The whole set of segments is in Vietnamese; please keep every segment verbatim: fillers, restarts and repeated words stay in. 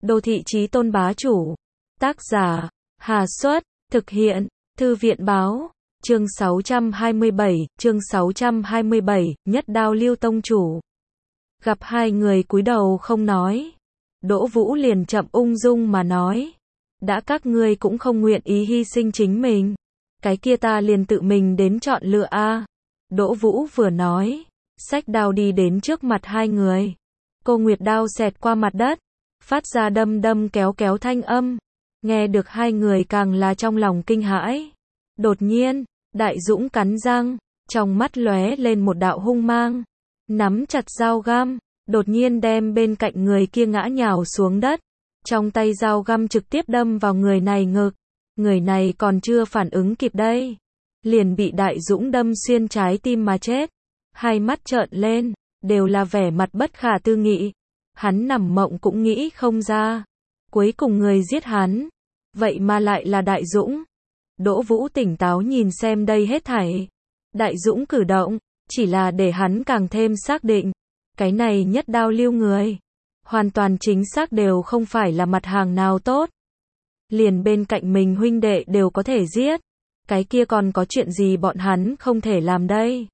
Đô thị chí tôn bá chủ. Tác giả, Hà Xuất, thực hiện, Thư viện báo, chương sáu trăm hai mươi bảy, chương sáu trăm hai mươi bảy, Nhất Đao Lưu tông chủ. Gặp hai người cúi đầu không nói. Đỗ Vũ liền chậm ung dung mà nói. Đã các ngươi cũng không nguyện ý hy sinh chính mình. Cái kia ta liền tự mình đến chọn lựa a. Đỗ Vũ vừa nói, xách đao đi đến trước mặt hai người. Cô Nguyệt đao xẹt qua mặt đất, phát ra đâm đâm kéo kéo thanh âm. Nghe được hai người càng là trong lòng kinh hãi. Đột nhiên, Đại Dũng cắn răng, trong mắt lóe lên một đạo hung mang. Nắm chặt dao găm, đột nhiên đem bên cạnh người kia ngã nhào xuống đất. Trong tay dao găm trực tiếp đâm vào người này ngực. Người này còn chưa phản ứng kịp đây, liền bị Đại Dũng đâm xuyên trái tim mà chết. Hai mắt trợn lên, đều là vẻ mặt bất khả tư nghị. Hắn nằm mộng cũng nghĩ không ra. Cuối cùng người giết hắn, vậy mà lại là Đại Dũng. Đỗ Vũ tỉnh táo nhìn xem đây hết thảy. Đại Dũng cử động, chỉ là để hắn càng thêm xác định. Cái này Nhất Đao Lưu người, hoàn toàn chính xác đều không phải là mặt hàng nào tốt. Liền bên cạnh mình huynh đệ đều có thể giết. Cái kia còn có chuyện gì bọn hắn không thể làm đây.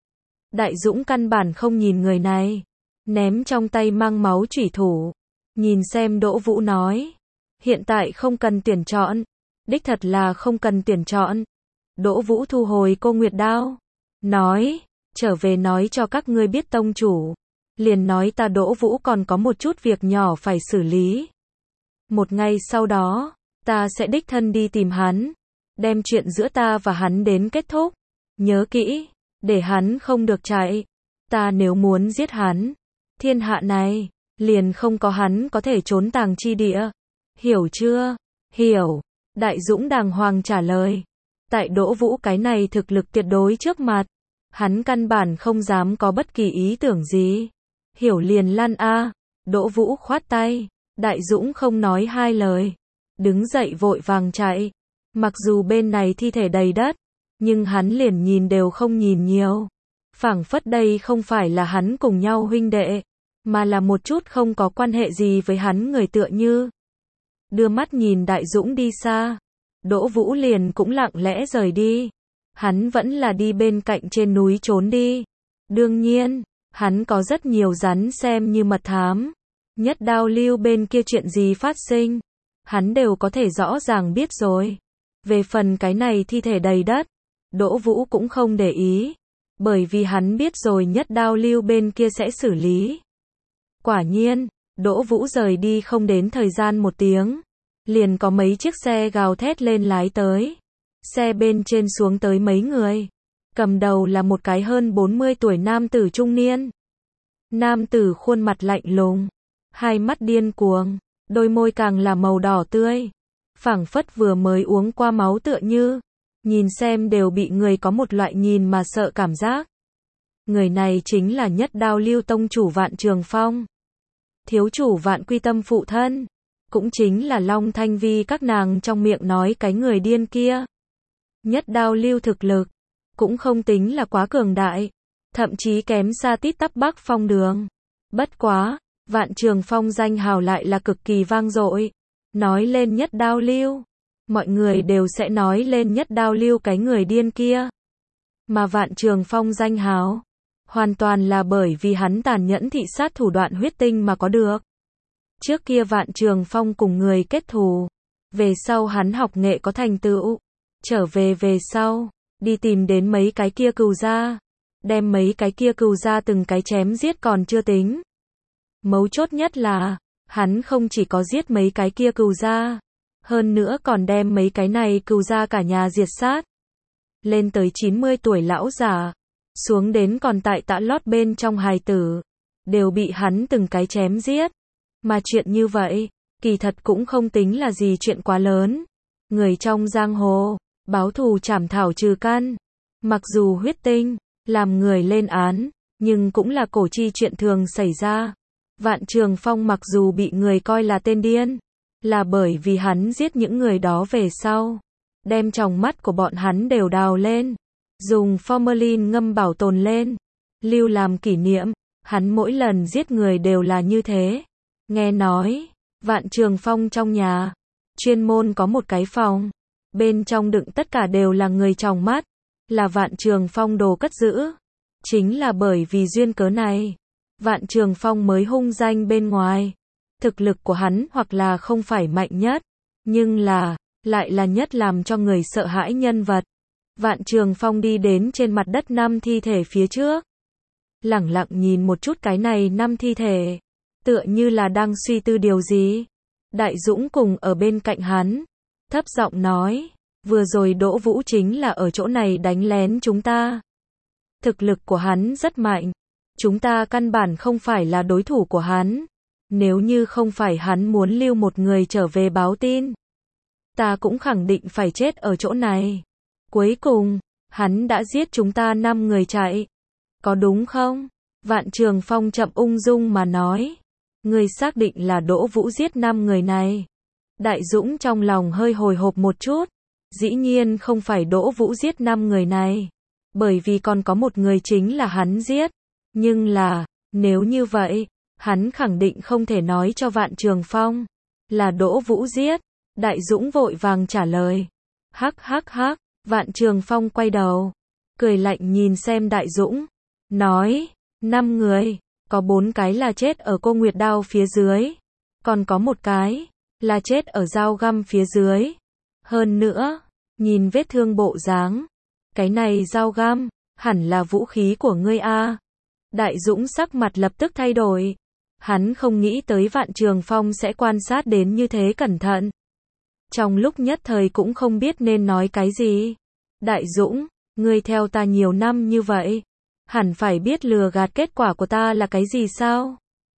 Đại Dũng căn bản không nhìn người này, ném trong tay mang máu chủy thủ. Nhìn xem Đỗ Vũ nói, hiện tại không cần tuyển chọn. Đích thật là không cần tuyển chọn. Đỗ Vũ thu hồi cô Nguyệt đao, nói, trở về nói cho các ngươi biết tông chủ. Liền nói ta Đỗ Vũ còn có một chút việc nhỏ phải xử lý. Một ngày sau đó, ta sẽ đích thân đi tìm hắn, đem chuyện giữa ta và hắn đến kết thúc. Nhớ kỹ, để hắn không được chạy. Ta nếu muốn giết hắn, thiên hạ này, liền không có hắn có thể trốn tàng chi địa. Hiểu chưa? Hiểu. Đại Dũng đàng hoàng trả lời. Tại Đỗ Vũ cái này thực lực tuyệt đối trước mặt, hắn căn bản không dám có bất kỳ ý tưởng gì. Hiểu liền lăn a. Đỗ Vũ khoát tay. Đại Dũng không nói hai lời, đứng dậy vội vàng chạy. Mặc dù bên này thi thể đầy đất, nhưng hắn liền nhìn đều không nhìn nhiều. Phảng phất đây không phải là hắn cùng nhau huynh đệ, mà là một chút không có quan hệ gì với hắn người tựa như. Đưa mắt nhìn Đại Dũng đi xa, Đỗ Vũ liền cũng lặng lẽ rời đi. Hắn vẫn là đi bên cạnh trên núi trốn đi. Đương nhiên, hắn có rất nhiều rắn xem như mật thám. Nhất Đao Lưu bên kia chuyện gì phát sinh, hắn đều có thể rõ ràng biết rồi. Về phần cái này thi thể đầy đất, Đỗ Vũ cũng không để ý, bởi vì hắn biết rồi Nhất Đao Lưu bên kia sẽ xử lý. Quả nhiên, Đỗ Vũ rời đi không đến thời gian một tiếng, liền có mấy chiếc xe gào thét lên lái tới. Xe bên trên xuống tới mấy người, cầm đầu là một cái hơn bốn mươi tuổi nam tử trung niên. Nam tử khuôn mặt lạnh lùng, hai mắt điên cuồng, đôi môi càng là màu đỏ tươi, phảng phất vừa mới uống qua máu tựa như. Nhìn xem đều bị người có một loại nhìn mà sợ cảm giác. Người này chính là Nhất Đao Lưu tông chủ Vạn Trường Phong, thiếu chủ Vạn Quy Tâm phụ thân, cũng chính là Long Thanh Vi các nàng trong miệng nói cái người điên kia. Nhất Đao Lưu thực lực cũng không tính là quá cường đại, thậm chí kém xa tít tắp Bắc Phong Đường. Bất quá, Vạn Trường Phong danh hào lại là cực kỳ vang dội. Nói lên Nhất Đao Lưu, mọi người đều sẽ nói lên Nhất Đao Lưu cái người điên kia. Mà Vạn Trường Phong danh hào, hoàn toàn là bởi vì hắn tàn nhẫn thị sát thủ đoạn huyết tinh mà có được. Trước kia Vạn Trường Phong cùng người kết thù, về sau hắn học nghệ có thành tựu, trở về về sau, đi tìm đến mấy cái kia cừu gia, đem mấy cái kia cừu gia từng cái chém giết còn chưa tính. Mấu chốt nhất là, hắn không chỉ có giết mấy cái kia cừu gia, hơn nữa còn đem mấy cái này cừu gia cả nhà diệt sát. Lên tới chín mươi tuổi lão già, xuống đến còn tại tã lót bên trong hài tử, đều bị hắn từng cái chém giết. Mà chuyện như vậy, kỳ thật cũng không tính là gì chuyện quá lớn. Người trong giang hồ, báo thù trảm thảo trừ căn. Mặc dù huyết tinh, làm người lên án, nhưng cũng là cổ chi chuyện thường xảy ra. Vạn Trường Phong mặc dù bị người coi là tên điên, là bởi vì hắn giết những người đó về sau, đem tròng mắt của bọn hắn đều đào lên, dùng formalin ngâm bảo tồn lên, lưu làm kỷ niệm. Hắn mỗi lần giết người đều là như thế. Nghe nói, Vạn Trường Phong trong nhà, chuyên môn có một cái phòng. Bên trong đựng tất cả đều là người trong mắt, là Vạn Trường Phong đồ cất giữ. Chính là bởi vì duyên cớ này, Vạn Trường Phong mới hung danh bên ngoài. Thực lực của hắn hoặc là không phải mạnh nhất, nhưng là, lại là nhất làm cho người sợ hãi nhân vật. Vạn Trường Phong đi đến trên mặt đất năm thi thể phía trước. Lẳng lặng nhìn một chút cái này năm thi thể. Tựa như là đang suy tư điều gì. Đại Dũng cùng ở bên cạnh hắn. Thấp giọng nói. Vừa rồi Đỗ Vũ chính là ở chỗ này đánh lén chúng ta. Thực lực của hắn rất mạnh. Chúng ta căn bản không phải là đối thủ của hắn. Nếu như không phải hắn muốn lưu một người trở về báo tin, ta cũng khẳng định phải chết ở chỗ này. Cuối cùng, hắn đã giết chúng ta năm người chạy. Có đúng không? Vạn Trường Phong chậm ung dung mà nói. Người xác định là Đỗ Vũ giết năm người này. Đại Dũng trong lòng hơi hồi hộp một chút. Dĩ nhiên không phải Đỗ Vũ giết năm người này. Bởi vì còn có một người chính là hắn giết. Nhưng là, nếu như vậy, hắn khẳng định không thể nói cho Vạn Trường Phong là Đỗ Vũ giết. Đại Dũng vội vàng trả lời. Hắc hắc hắc, Vạn Trường Phong quay đầu, cười lạnh nhìn xem Đại Dũng, nói, năm người, có bốn cái là chết ở cô Nguyệt Đao phía dưới, còn có một cái là chết ở dao găm phía dưới. Hơn nữa, nhìn vết thương bộ dáng, cái này dao găm, hẳn là vũ khí của ngươi a. Đại Dũng sắc mặt lập tức thay đổi. Hắn không nghĩ tới Vạn Trường Phong sẽ quan sát đến như thế cẩn thận. Trong lúc nhất thời cũng không biết nên nói cái gì. Đại Dũng, ngươi theo ta nhiều năm như vậy, hẳn phải biết lừa gạt kết quả của ta là cái gì sao?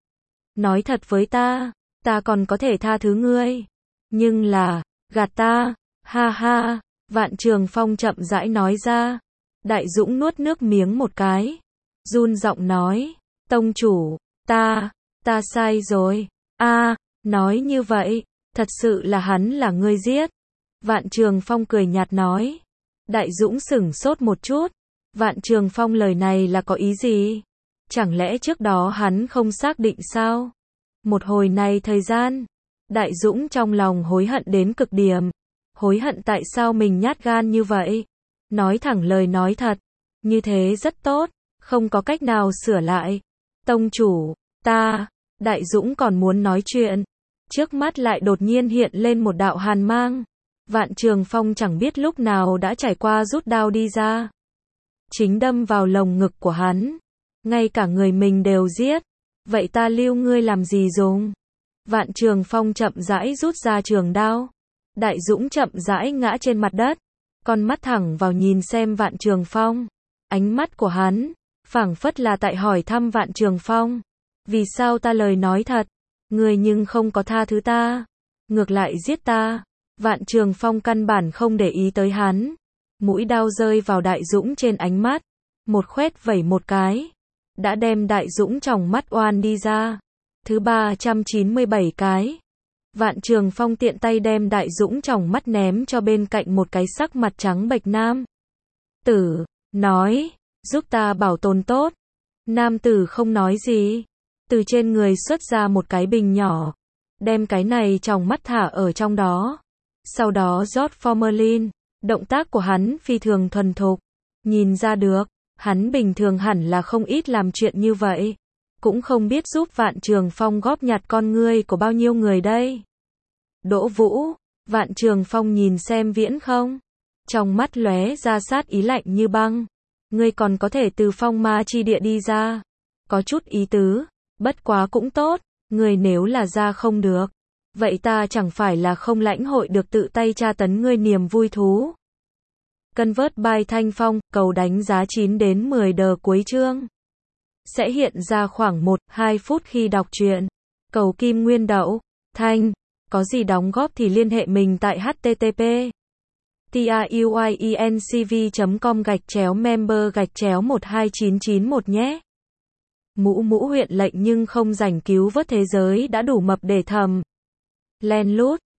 Nói thật với ta, ta còn có thể tha thứ ngươi. Nhưng là, gạt ta, ha ha, Vạn Trường Phong chậm rãi nói ra. Đại Dũng nuốt nước miếng một cái, run giọng nói, tông chủ, ta, ta sai rồi, a, nói như vậy, thật sự là hắn là ngươi giết. Vạn Trường Phong cười nhạt nói. Đại Dũng sửng sốt một chút. Vạn Trường Phong lời này là có ý gì? Chẳng lẽ trước đó hắn không xác định sao? Một hồi này thời gian, Đại Dũng trong lòng hối hận đến cực điểm. Hối hận tại sao mình nhát gan như vậy? Nói thẳng lời nói thật, như thế rất tốt, không có cách nào sửa lại. Tông chủ, ta, Đại Dũng còn muốn nói chuyện. Trước mắt lại đột nhiên hiện lên một đạo hàn mang. Vạn Trường Phong chẳng biết lúc nào đã trải qua rút đao đi ra. Chính đâm vào lồng ngực của hắn. Ngay cả người mình đều giết. Vậy ta lưu ngươi làm gì dùng? Vạn Trường Phong chậm rãi rút ra trường đao. Đại Dũng chậm rãi ngã trên mặt đất. Con mắt thẳng vào nhìn xem Vạn Trường Phong. Ánh mắt của hắn, phảng phất là tại hỏi thăm Vạn Trường Phong. Vì sao ta lời nói thật? Ngươi nhưng không có tha thứ ta. Ngược lại giết ta. Vạn Trường Phong căn bản không để ý tới hắn. Mũi đao rơi vào Đại Dũng trên ánh mắt. Một khoét vẩy một cái. Đã đem Đại Dũng trong mắt oan đi ra. Thứ ba trăm chín mươi bảy cái. Vạn Trường Phong tiện tay đem Đại Dũng trong mắt ném cho bên cạnh một cái sắc mặt trắng bệch nam tử. Nói, giúp ta bảo tồn tốt. Nam tử không nói gì. Từ trên người xuất ra một cái bình nhỏ. Đem cái này trong mắt thả ở trong đó. Sau đó rót formalin. Động tác của hắn phi thường thuần thục. Nhìn ra được, hắn bình thường hẳn là không ít làm chuyện như vậy. Cũng không biết giúp Vạn Trường Phong góp nhặt con ngươi của bao nhiêu người đây. Đỗ Vũ, Vạn Trường Phong nhìn xem Viễn không. Trong mắt lóe ra sát ý lạnh như băng. Ngươi còn có thể từ phong ma chi địa đi ra. Có chút ý tứ, bất quá cũng tốt. Ngươi nếu là ra không được, vậy ta chẳng phải là không lãnh hội được tự tay tra tấn ngươi niềm vui thú. Convert by Thanh Phong, cầu đánh giá chín đến mười đờ cuối chương. Sẽ hiện ra khoảng một đến hai phút khi đọc truyện. Cầu Kim Nguyên Đậu, Thanh, có gì đóng góp thì liên hệ mình tại http truyencv chấm com gạch chéo member gạch chéo một hai chín chín một nhé. Mũ mũ huyện lệnh nhưng không rảnh cứu vớt thế giới đã đủ mập để thầm. Len lút.